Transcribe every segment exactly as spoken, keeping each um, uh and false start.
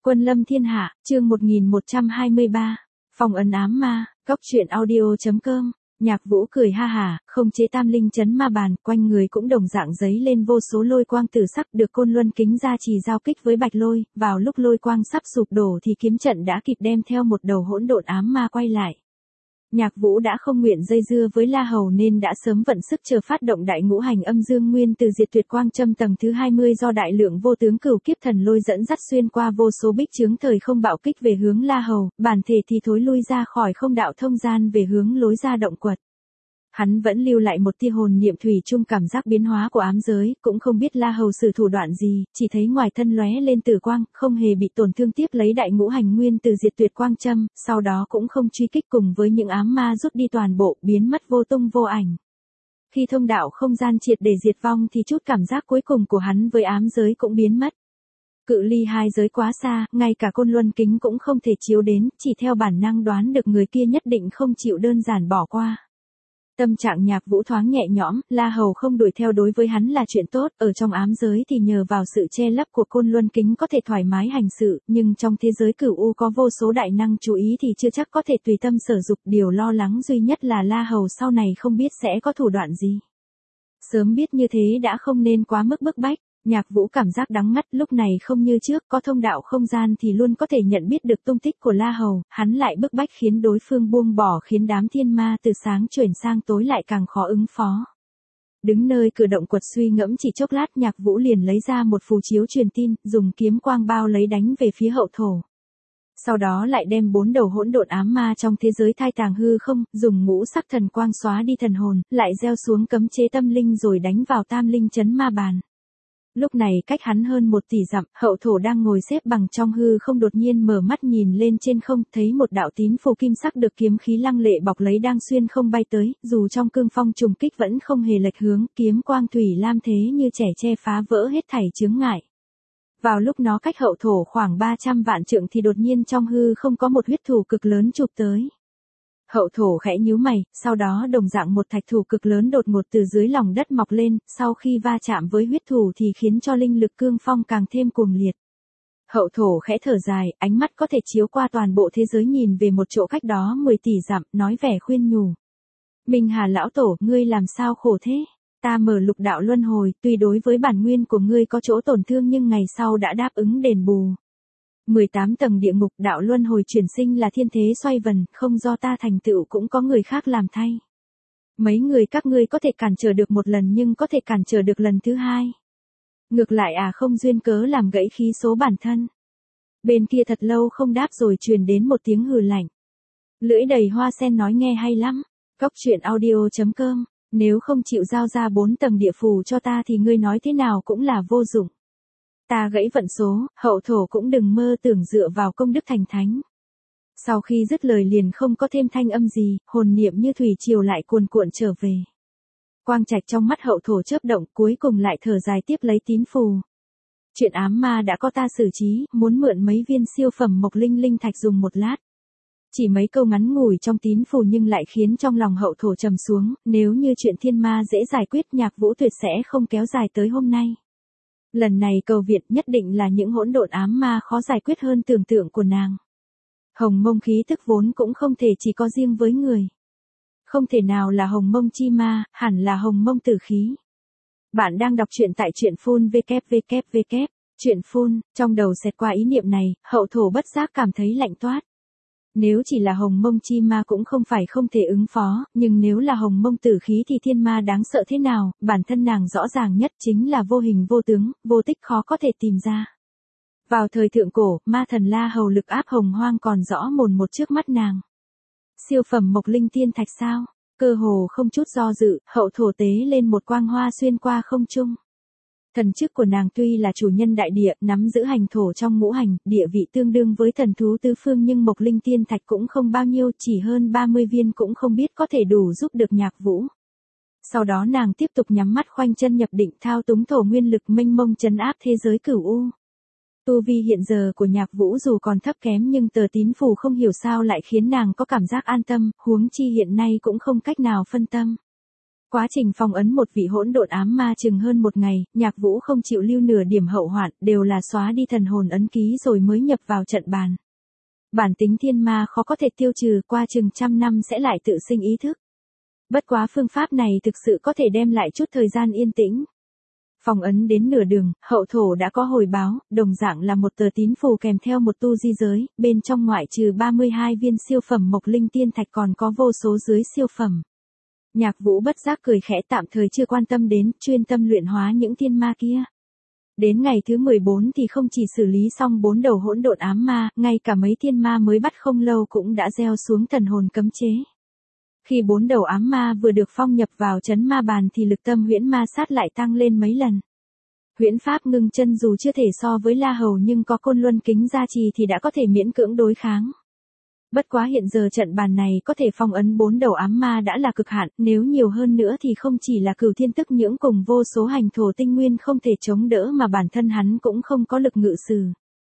Quân lâm thiên hạ, chương một nghìn một trăm hai mươi ba. Phong ấn ám ma, góc truyện audio chấm com. Nhạc Vũ cười ha hả, không chế tam linh chấn ma bàn, quanh người cũng đồng dạng giấy lên vô số lôi quang tử sắc được Côn Luân kính gia trì giao kích với bạch lôi, vào lúc lôi quang sắp sụp đổ thì kiếm trận đã kịp đem theo một đầu hỗn độn ám ma quay lại. Nhạc Vũ đã không nguyện dây dưa với La Hầu nên đã sớm vận sức chờ phát động đại ngũ hành âm dương nguyên từ diệt tuyệt quang châm tầng thứ hai mươi do đại lượng vô tướng cửu kiếp thần lôi dẫn dắt xuyên qua vô số bích chướng thời không bạo kích về hướng La Hầu, bản thể thì thối lui ra khỏi không đạo thông gian về hướng lối ra động quật. Hắn vẫn lưu lại một tia hồn niệm thủy chung cảm giác biến hóa của ám giới, cũng không biết La Hầu sử thủ đoạn gì, chỉ thấy ngoài thân lóe lên tử quang, không hề bị tổn thương tiếp lấy đại ngũ hành nguyên từ diệt tuyệt quang châm, sau đó cũng không truy kích cùng với những ám ma rút đi toàn bộ, biến mất vô tung vô ảnh. Khi thông đạo không gian triệt để diệt vong thì chút cảm giác cuối cùng của hắn với ám giới cũng biến mất. Cự ly hai giới quá xa, ngay cả Côn Luân kính cũng không thể chiếu đến, chỉ theo bản năng đoán được người kia nhất định không chịu đơn giản bỏ qua. Tâm trạng Nhạc Vũ thoáng nhẹ nhõm, La Hầu không đuổi theo đối với hắn là chuyện tốt, ở trong ám giới thì nhờ vào sự che lấp của Côn Luân kính có thể thoải mái hành sự, nhưng trong thế giới cửu u có vô số đại năng chú ý thì chưa chắc có thể tùy tâm sở dục, điều lo lắng duy nhất là La Hầu sau này không biết sẽ có thủ đoạn gì. Sớm biết như thế đã không nên quá mức bức bách. Nhạc Vũ cảm giác đắng ngắt, lúc này không như trước, có thông đạo không gian thì luôn có thể nhận biết được tung tích của La Hầu, hắn lại bức bách khiến đối phương buông bỏ, khiến đám thiên ma từ sáng chuyển sang tối lại càng khó ứng phó. Đứng nơi cửa động quật suy ngẫm chỉ chốc lát, Nhạc Vũ liền lấy ra một phù chiếu truyền tin, dùng kiếm quang bao lấy đánh về phía hậu thổ. Sau đó lại đem bốn đầu hỗn độn ám ma trong thế giới thai tàng hư không, dùng ngũ sắc thần quang xóa đi thần hồn, lại gieo xuống cấm chế tâm linh rồi đánh vào tam linh chấn ma bàn. Lúc này cách hắn hơn một tỷ dặm, hậu thổ đang ngồi xếp bằng trong hư không đột nhiên mở mắt nhìn lên trên không, thấy một đạo tín phù kim sắc được kiếm khí lăng lệ bọc lấy đang xuyên không bay tới, dù trong cương phong trùng kích vẫn không hề lệch hướng, kiếm quang thủy lam thế như trẻ che phá vỡ hết thảy chướng ngại. Vào lúc nó cách hậu thổ khoảng ba trăm vạn trượng thì đột nhiên trong hư không có một huyết thủ cực lớn chụp tới. Hậu thổ khẽ nhíu mày, sau đó đồng dạng một thạch thủ cực lớn đột ngột từ dưới lòng đất mọc lên, sau khi va chạm với huyết thủ thì khiến cho linh lực cương phong càng thêm cuồng liệt. Hậu thổ khẽ thở dài, ánh mắt có thể chiếu qua toàn bộ thế giới nhìn về một chỗ cách đó mười tỷ dặm, nói vẻ khuyên nhủ. Minh Hà lão tổ, ngươi làm sao khổ thế? Ta mở lục đạo luân hồi, tuy đối với bản nguyên của ngươi có chỗ tổn thương nhưng ngày sau đã đáp ứng đền bù. mười tám tầng địa ngục đạo luân hồi chuyển sinh là thiên thế xoay vần, không do ta thành tựu cũng có người khác làm thay. Mấy người các ngươi có thể cản trở được một lần nhưng có thể cản trở được lần thứ hai. Ngược lại à không duyên cớ làm gãy khí số bản thân. Bên kia thật lâu không đáp rồi truyền đến một tiếng hừ lạnh. Lưỡi đầy hoa sen nói nghe hay lắm. Góc truyện audio chấm com. Nếu không chịu giao ra bốn tầng địa phù cho ta thì ngươi nói thế nào cũng là vô dụng. Ta gãy vận số, hậu thổ cũng đừng mơ tưởng dựa vào công đức thành thánh. Sau khi dứt lời liền không có thêm thanh âm gì, hồn niệm như thủy triều lại cuồn cuộn trở về. Quang trạch trong mắt hậu thổ chớp động, cuối cùng lại thở dài tiếp lấy tín phù. Chuyện ám ma đã có ta xử trí, muốn mượn mấy viên siêu phẩm mộc linh linh thạch dùng một lát. Chỉ mấy câu ngắn ngủi trong tín phù nhưng lại khiến trong lòng hậu thổ trầm xuống, nếu như chuyện thiên ma dễ giải quyết Nhạc Vũ tuyệt sẽ không kéo dài tới hôm nay. Lần này cầu viện nhất định là những hỗn độn ám ma khó giải quyết hơn tưởng tượng của nàng. Hồng mông khí tức vốn cũng không thể chỉ có riêng với người. Không thể nào là hồng mông chi ma, hẳn là hồng mông tử khí. Bạn đang đọc truyện tại truyện phun www. Truyện phun, trong đầu xẹt qua ý niệm này, hậu thổ bất giác cảm thấy lạnh toát. Nếu chỉ là hồng mông chi ma cũng không phải không thể ứng phó, nhưng nếu là hồng mông tử khí thì thiên ma đáng sợ thế nào, bản thân nàng rõ ràng nhất chính là vô hình vô tướng, vô tích khó có thể tìm ra. Vào thời thượng cổ, ma thần La Hầu lực áp hồng hoang còn rõ mồn một trước mắt nàng. Siêu phẩm mộc linh tiên thạch sao? Cơ hồ không chút do dự, hậu thổ tế lên một quang hoa xuyên qua không trung. Thần chức của nàng tuy là chủ nhân đại địa, nắm giữ hành thổ trong ngũ hành, địa vị tương đương với thần thú tứ phương nhưng mộc linh tiên thạch cũng không bao nhiêu, chỉ hơn ba mươi viên cũng không biết có thể đủ giúp được Nhạc Vũ. Sau đó nàng tiếp tục nhắm mắt khoanh chân nhập định thao túng thổ nguyên lực mênh mông trấn áp thế giới cửu u. Tu vi hiện giờ của Nhạc Vũ dù còn thấp kém nhưng tờ tín phù không hiểu sao lại khiến nàng có cảm giác an tâm, huống chi hiện nay cũng không cách nào phân tâm. Quá trình phong ấn một vị hỗn độn ám ma chừng hơn một ngày, Nhạc Vũ không chịu lưu nửa điểm hậu hoạn, đều là xóa đi thần hồn ấn ký rồi mới nhập vào trận bàn. Bản tính thiên ma khó có thể tiêu trừ, qua chừng trăm năm sẽ lại tự sinh ý thức. Bất quá phương pháp này thực sự có thể đem lại chút thời gian yên tĩnh. Phong ấn đến nửa đường, hậu thổ đã có hồi báo, đồng dạng là một tờ tín phù kèm theo một tu di giới, bên trong ngoại trừ ba mươi hai viên siêu phẩm mộc linh tiên thạch còn có vô số dưới siêu phẩm. Nhạc Vũ bất giác cười khẽ, tạm thời chưa quan tâm đến, chuyên tâm luyện hóa những thiên ma kia. Đến ngày thứ mười bốn thì không chỉ xử lý xong bốn đầu hỗn độn ám ma, ngay cả mấy thiên ma mới bắt không lâu cũng đã gieo xuống thần hồn cấm chế. Khi bốn đầu ám ma vừa được phong nhập vào chấn ma bàn thì lực tâm huyễn ma sát lại tăng lên mấy lần. Huyễn pháp ngưng chân dù chưa thể so với La Hầu nhưng có côn luân kính gia trì thì đã có thể miễn cưỡng đối kháng. Bất quá hiện giờ trận bàn này có thể phong ấn bốn đầu ám ma đã là cực hạn, nếu nhiều hơn nữa thì không chỉ là Cửu Thiên Tức Nhưỡng cùng vô số hành thổ tinh nguyên không thể chống đỡ mà bản thân hắn cũng không có lực ngự sử.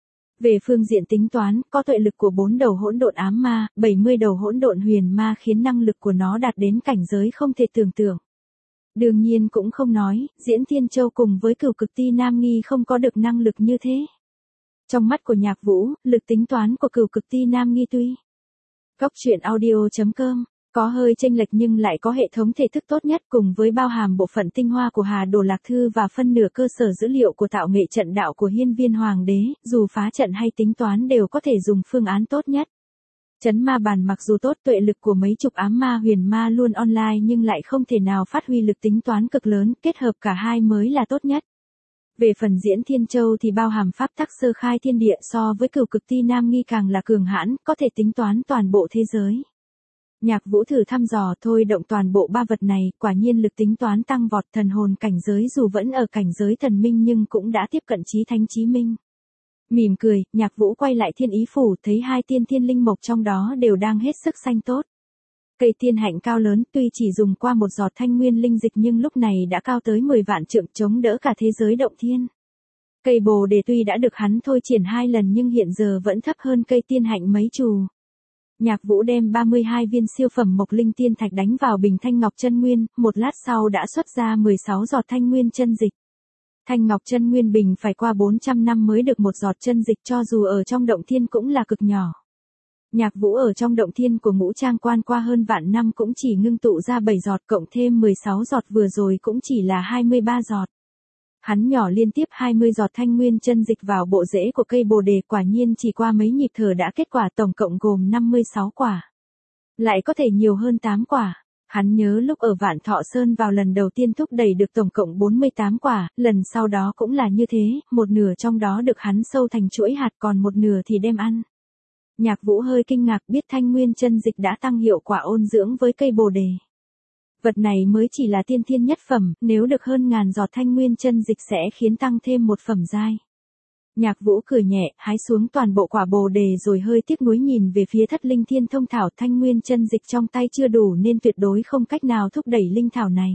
Về phương diện tính toán, có tuệ lực của bốn đầu hỗn độn ám ma, bảy mươi đầu hỗn độn huyền ma khiến năng lực của nó đạt đến cảnh giới không thể tưởng tượng. Đương nhiên cũng không nói, Diễn Thiên Châu cùng với Cửu Cực Ti Nam Nghi không có được năng lực như thế. Trong mắt của Nhạc Vũ, lực tính toán của Cửu Cực Ti Nam Nghi tuy Góc truyện audio chấm com có hơi chênh lệch nhưng lại có hệ thống thể thức tốt nhất cùng với bao hàm bộ phận tinh hoa của Hà Đồ Lạc Thư và phân nửa cơ sở dữ liệu của tạo nghệ trận đạo của Hiên Viên Hoàng đế, dù phá trận hay tính toán đều có thể dùng phương án tốt nhất. Chấn ma bàn mặc dù tốt, tuệ lực của mấy chục ám ma huyền ma luôn online nhưng lại không thể nào phát huy lực tính toán cực lớn, kết hợp cả hai mới là tốt nhất. Về phần Diễn Thiên Châu thì bao hàm pháp tắc sơ khai thiên địa, so với Cửu Cực Ti Nam Nghi càng là cường hãn, có thể tính toán toàn bộ thế giới. Nhạc Vũ thử thăm dò thôi động toàn bộ ba vật này, quả nhiên lực tính toán tăng vọt, thần hồn cảnh giới dù vẫn ở cảnh giới thần minh nhưng cũng đã tiếp cận chí thánh chí minh. Mỉm cười, Nhạc Vũ quay lại thiên ý phủ, thấy hai tiên thiên linh mộc trong đó đều đang hết sức xanh tốt. Cây tiên hạnh cao lớn, tuy chỉ dùng qua một giọt thanh nguyên linh dịch nhưng lúc này đã cao tới mười vạn trượng, chống đỡ cả thế giới động thiên. Cây bồ đề tuy đã được hắn thôi triển hai lần nhưng hiện giờ vẫn thấp hơn cây tiên hạnh mấy chù. Nhạc Vũ đem ba mươi hai viên siêu phẩm mộc linh tiên thạch đánh vào bình thanh ngọc chân nguyên, một lát sau đã xuất ra mười sáu giọt thanh nguyên chân dịch. Thanh ngọc chân nguyên bình phải qua bốn trăm năm mới được một giọt chân dịch, cho dù ở trong động thiên cũng là cực nhỏ. Nhạc Vũ ở trong động thiên của Ngũ Trang Quan qua hơn vạn năm cũng chỉ ngưng tụ ra bảy giọt, cộng thêm mười sáu giọt vừa rồi cũng chỉ là hai mươi ba giọt. Hắn nhỏ liên tiếp hai mươi giọt thanh nguyên chân dịch vào bộ rễ của cây bồ đề, quả nhiên chỉ qua mấy nhịp thở đã kết quả, tổng cộng gồm năm mươi sáu quả. Lại có thể nhiều hơn tám quả. Hắn nhớ lúc ở Vạn Thọ Sơn vào lần đầu tiên thúc đẩy được tổng cộng bốn mươi tám quả, lần sau đó cũng là như thế, một nửa trong đó được hắn sâu thành chuỗi hạt, còn một nửa thì đem ăn. Nhạc Vũ hơi kinh ngạc, biết thanh nguyên chân dịch đã tăng hiệu quả ôn dưỡng với cây bồ đề. Vật này mới chỉ là tiên thiên nhất phẩm, nếu được hơn ngàn giọt thanh nguyên chân dịch sẽ khiến tăng thêm một phẩm giai. Nhạc Vũ cười nhẹ, hái xuống toàn bộ quả bồ đề rồi hơi tiếc nuối nhìn về phía thất linh thiên thông thảo, thanh nguyên chân dịch trong tay chưa đủ nên tuyệt đối không cách nào thúc đẩy linh thảo này.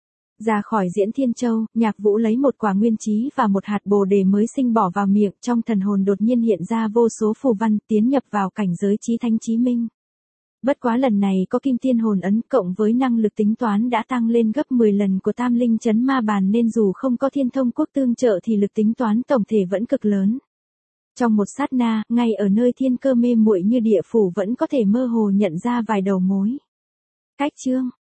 Ra khỏi Diễn Thiên Châu, Nhạc Vũ lấy một quả nguyên trí và một hạt bồ đề mới sinh bỏ vào miệng, trong thần hồn đột nhiên hiện ra vô số phù văn, tiến nhập vào cảnh giới chí thánh chí minh. Bất quá lần này có kim tiên hồn ấn cộng với năng lực tính toán đã tăng lên gấp mười lần của tam linh chấn ma bàn nên dù không có thiên thông quốc tương trợ thì lực tính toán tổng thể vẫn cực lớn. Trong một sát na, ngay ở nơi thiên cơ mê muội như địa phủ vẫn có thể mơ hồ nhận ra vài đầu mối. Cách chương